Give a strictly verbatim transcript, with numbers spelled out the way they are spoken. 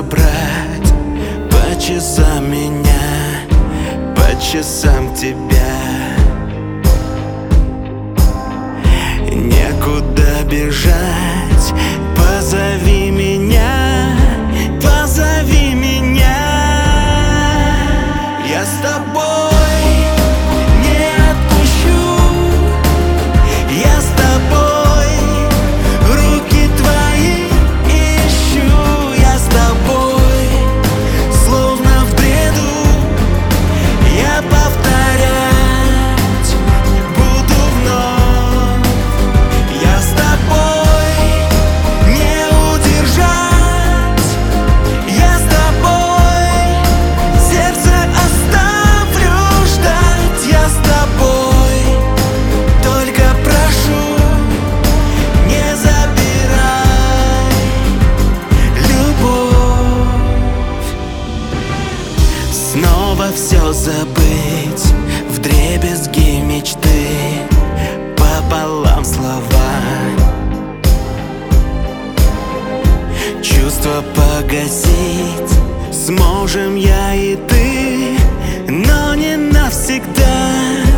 забрать по часам меня, по часам тебя. Некуда бежать, позови меня, позови меня. Я с тобой не отпущу, я с тобой руки твои ищу. Я с тобой, словно в бреду, я повторять буду вновь. Я с тобой не удержать, я с тобой сердце оставлю ждать. Я с тобой, только прошу, не забирай любовь. Снова все забыть, вдребезги мечты, пополам слова, чувства погасить сможем я и ты, но не навсегда.